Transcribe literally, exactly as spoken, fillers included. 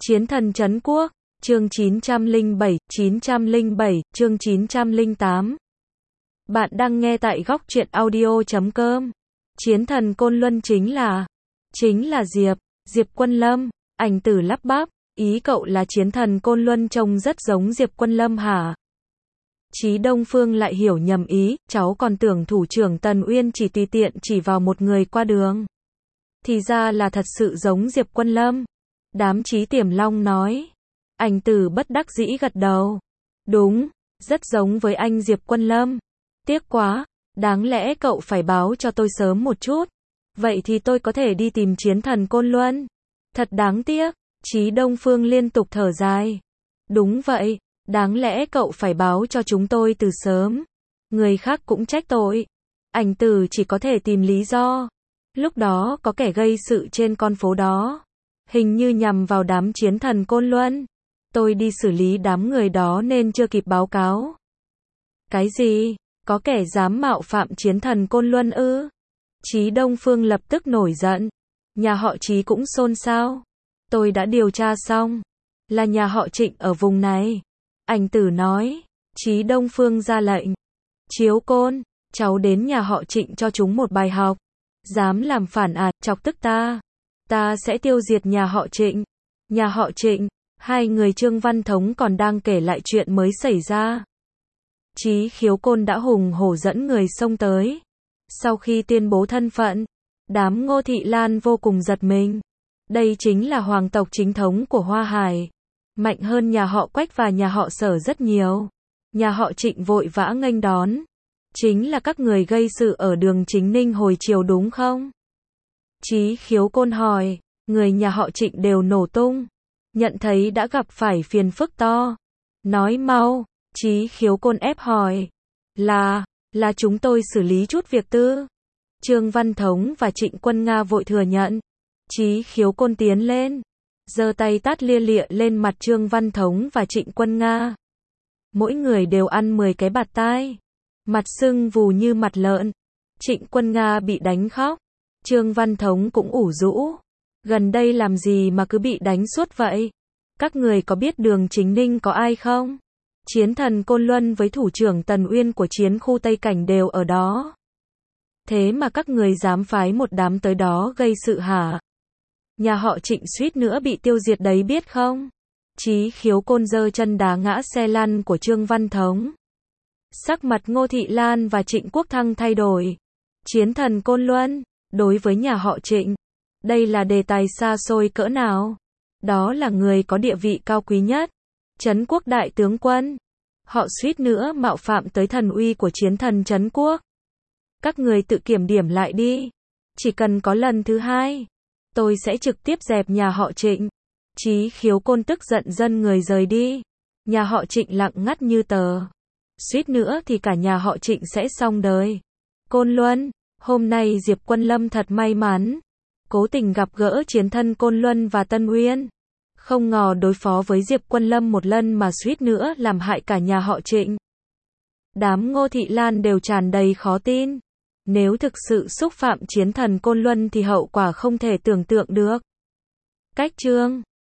Chiến thần trấn quốc, chương chín trăm lẻ bảy, chín trăm lẻ bảy, chương chín trăm lẻ tám. Bạn đang nghe tại góc truyện audio chấm com. Chiến thần Côn Luân chính là, chính là Diệp, Diệp Quân Lâm. Ảnh Tử lắp bắp, ý cậu là chiến thần Côn Luân trông rất giống Diệp Quân Lâm hả? Chí Đông Phương lại hiểu nhầm ý, cháu còn tưởng thủ trưởng Tần Uyên chỉ tùy tiện chỉ vào một người qua đường. Thì ra là thật sự giống Diệp Quân Lâm. Đám Chí Tiềm Long nói. Ảnh Tử bất đắc dĩ gật đầu. Đúng, rất giống với anh Diệp Quân Lâm. Tiếc quá, đáng lẽ cậu phải báo cho tôi sớm một chút. Vậy thì tôi có thể đi tìm chiến thần Côn Luân. Thật đáng tiếc, Chí Đông Phương liên tục thở dài. Đúng vậy, đáng lẽ cậu phải báo cho chúng tôi từ sớm. Người khác cũng trách tội. Ảnh Tử chỉ có thể tìm lý do. Lúc đó có kẻ gây sự trên con phố đó. Hình như nhằm vào đám chiến thần Côn Luân. Tôi đi xử lý đám người đó nên chưa kịp báo cáo. Cái gì? Có kẻ dám mạo phạm chiến thần Côn Luân ư? Chí Đông Phương lập tức nổi giận. Nhà họ Chí cũng xôn xao. Tôi đã điều tra xong. Là nhà họ Trịnh ở vùng này. Ảnh Tử nói. Chí Đông Phương ra lệnh. Chiếu Côn, cháu đến nhà họ Trịnh cho chúng một bài học. Dám làm phản à, chọc tức ta. Ta sẽ tiêu diệt nhà họ Trịnh. Nhà họ Trịnh, hai người Trương Văn Thống còn đang kể lại chuyện mới xảy ra. Chí Khiếu Côn đã hùng hổ dẫn người xông tới. Sau khi tuyên bố thân phận, đám Ngô Thị Lan vô cùng giật mình. Đây chính là hoàng tộc chính thống của Hoa Hải. Mạnh hơn nhà họ Quách và nhà họ Sở rất nhiều. Nhà họ Trịnh vội vã nghênh đón. Chính là các người gây sự ở đường Chính Ninh hồi chiều đúng không? Chí Khiếu Côn hỏi, người nhà họ Trịnh đều nổ tung. Nhận thấy đã gặp phải phiền phức to. Nói mau, Chí Khiếu Côn ép hỏi. Là, là chúng tôi xử lý chút việc tư. Trương Văn Thống và Trịnh Quân Nga vội thừa nhận. Chí Khiếu Côn tiến lên. Giơ tay tát lia lịa lên mặt Trương Văn Thống và Trịnh Quân Nga. Mỗi người đều ăn mười cái bạt tai. Mặt sưng vù như mặt lợn. Trịnh Quân Nga bị đánh khóc. Trương Văn Thống cũng ủ rũ. Gần đây làm gì mà cứ bị đánh suốt vậy? Các người có biết đường Chính Ninh có ai không? Chiến thần Côn Luân với thủ trưởng Tần Uyên của chiến khu Tây Cảnh đều ở đó. Thế mà các người dám phái một đám tới đó gây sự hả? Nhà họ Trịnh suýt nữa bị tiêu diệt đấy biết không? Chí Khiếu Côn giơ chân đá ngã xe lăn của Trương Văn Thống. Sắc mặt Ngô Thị Lan và Trịnh Quốc Thăng thay đổi. Chiến thần Côn Luân, đối với nhà họ Trịnh, đây là đề tài xa xôi cỡ nào? Đó là người có địa vị cao quý nhất. Trấn quốc đại tướng quân. Họ suýt nữa mạo phạm tới thần uy của chiến thần Trấn quốc. Các người tự kiểm điểm lại đi. Chỉ cần có lần thứ hai, tôi sẽ trực tiếp dẹp nhà họ Trịnh. Chí Khiếu Côn tức giận dân người rời đi. Nhà họ Trịnh lặng ngắt như tờ. Suýt nữa thì cả nhà họ Trịnh sẽ xong đời. Côn Luân, hôm nay Diệp Quân Lâm thật may mắn. Cố tình gặp gỡ chiến thân Côn Luân và Tân Uyên. Không ngờ đối phó với Diệp Quân Lâm một lần mà suýt nữa làm hại cả nhà họ Trịnh. Đám Ngô Thị Lan đều tràn đầy khó tin. Nếu thực sự xúc phạm chiến thần Côn Luân thì hậu quả không thể tưởng tượng được. Cách chương